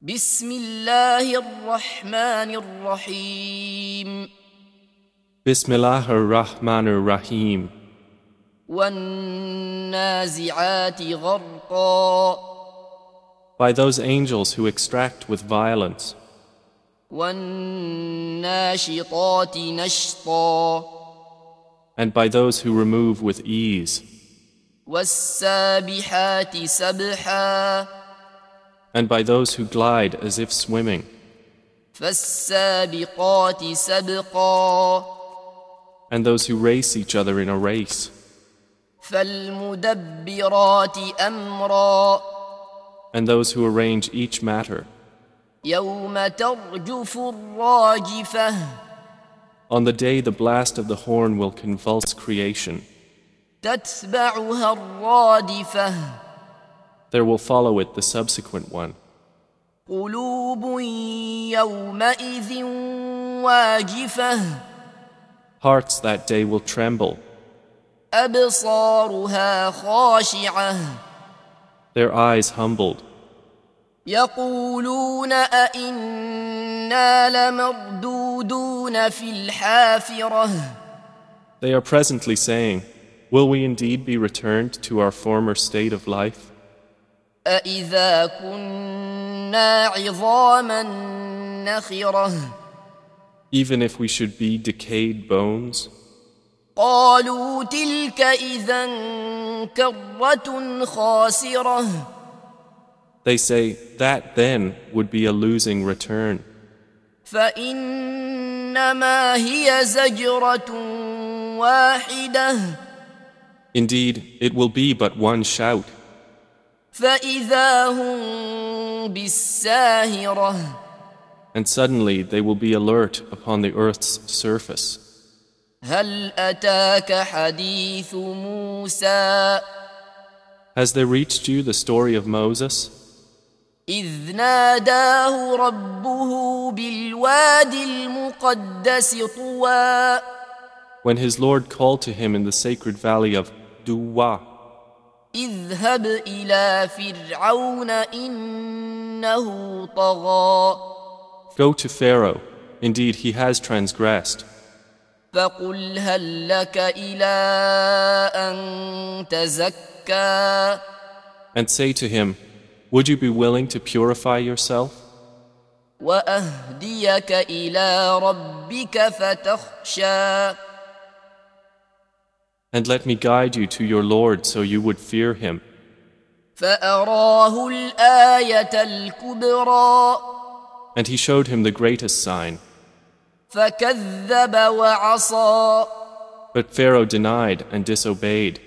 بسم الله الرحمن الرحيم Bismillah ar-Rahman ar-Rahim. والنازعات غرقا By those angels who extract with violence, والناشطات نشطا and by those who remove with ease, والسابحات سبحا and by those who glide as if swimming, فالسابقات سبقا and those who race each other in a race, فالمدبرات أمرا and those who arrange each matter. يوم ترجف الراجفة On the day the blast of the horn will convulse creation, تتبعها الرادفة there will follow it the subsequent one. قلوب يومئذ واجفة Hearts that day will tremble, أبصارها خاشعة their eyes humbled. يقولون أئنا لمردودون في الحافرة They are presently saying, will we indeed be returned to our former state of life? أإذا كنا عظاما نخرة Even if we should be decayed bones? قالوا تلك إذا كرة خاسرة They say, that then would be a losing return. فإنما هي زجرة واحدة Indeed, it will be but one shout, فإذا هم بالساهرة and suddenly they will be alert upon the earth's surface. هل أتاك حديث موسى Has there reached you the story of Moses, إذ ناداه ربه بالوادي المقدس طوى when his Lord called to him in the sacred valley of Duwa, اذهب إلى فرعون إنه طغى go to Pharaoh, indeed he has transgressed, فقل هل لك إلى أن تزكى and say to him, would you be willing to purify yourself, وأهديك إلى ربك فتخشى and let me guide you to your Lord so you would fear him. فأراه الآية الكبرى And he showed him the greatest sign. فكذب وعصى But Pharaoh denied and disobeyed.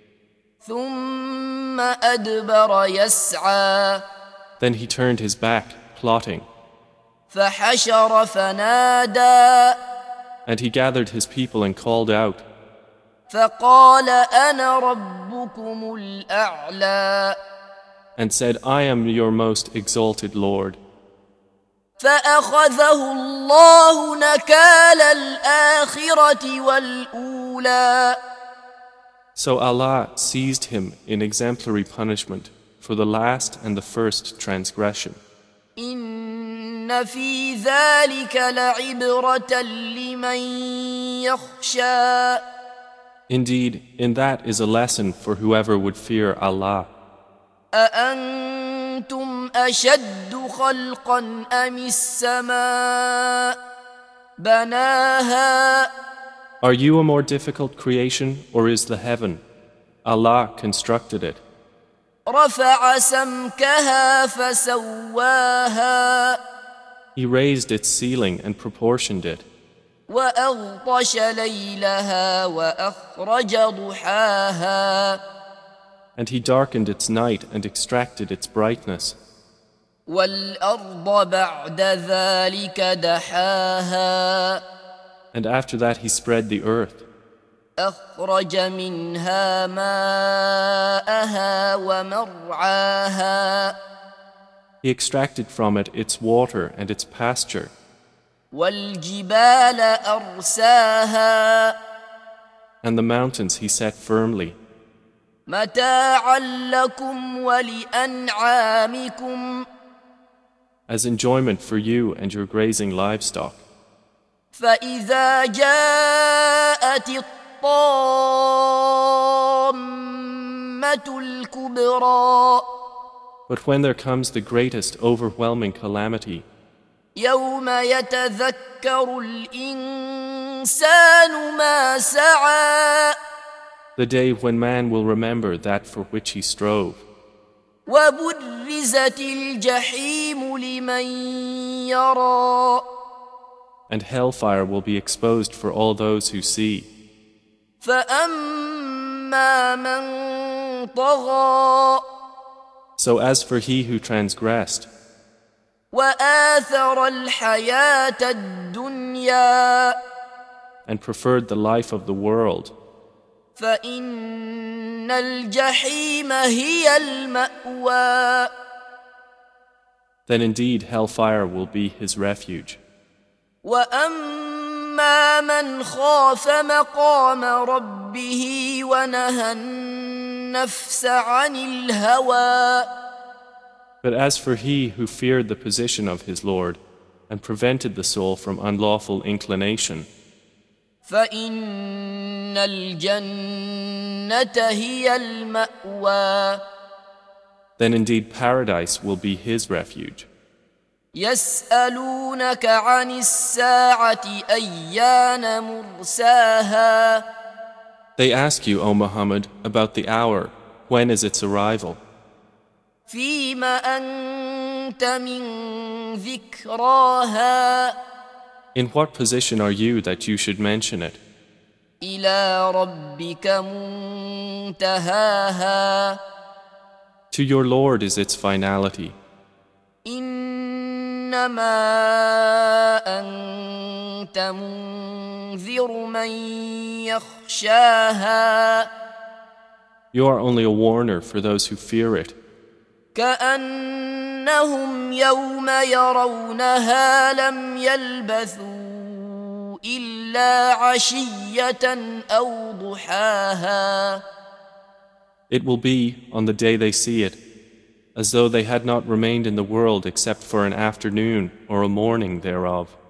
ثم أدبر يسعى Then he turned his back, plotting, فحشر فنادى and he gathered his people and called out, فقال أنا ربكم الأعلى and said, I am your most exalted Lord. فأخذه الله نكال الآخرة والأولى So Allah seized him in exemplary punishment for the last and the first transgression. إن في ذلك لعبرة لمن يخشى Indeed, in that is a lesson for whoever would fear Allah. أأنتم أشد خلقا أم السماء بناها Are you a more difficult creation, or is the heaven? Allah constructed it. رفع سمكها فسواها He raised its ceiling and proportioned it. وأغطش ليلها وأخرج ضحاها And he darkened its night and extracted its brightness. والأرض بعد ذلك دحاها And after that he spread the earth. أخرج منها ماءها ومرعاها He extracted from it its water and its pasture. والجبال أرساها And the mountains he set firmly. متاعا لكم ولأنعامكم as enjoyment for you and your grazing livestock. فإذا جاءت الطامة الكبرى But when there comes the greatest overwhelming calamity, يوم يتذكر الإنسان ما سعى the day when man will remember that for which he strove, وبرزت الجحيم لمن يرى and hellfire will be exposed for all those who see. فأما من طغى So as for he who transgressed, وآثر الحياة الدنيا and preferred the life of the world, فإن الجحيم هي المأوى then indeed hellfire will be his refuge. وأما من خاف مقام ربه ونهى النفس عن الهوى But as for he who feared the position of his Lord and prevented the soul from unlawful inclination, فإن الجنة هي المأوى then indeed paradise will be his refuge. يسألونك عن الساعة أيان مرساها They ask you, O Muhammad, about the hour, when is its arrival? فيم أنت من ذكراها In what position are you that you should mention it? إلى ربك منتهاها To your Lord is its finality. إنما أنت منذر من يخشاها You are only a warner for those who fear it. كأنهم يوم يرونها لم يلبثوا إلا عشية أو ضحاها It will be, on the day they see it, as though they had not remained in the world except for an afternoon or a morning thereof.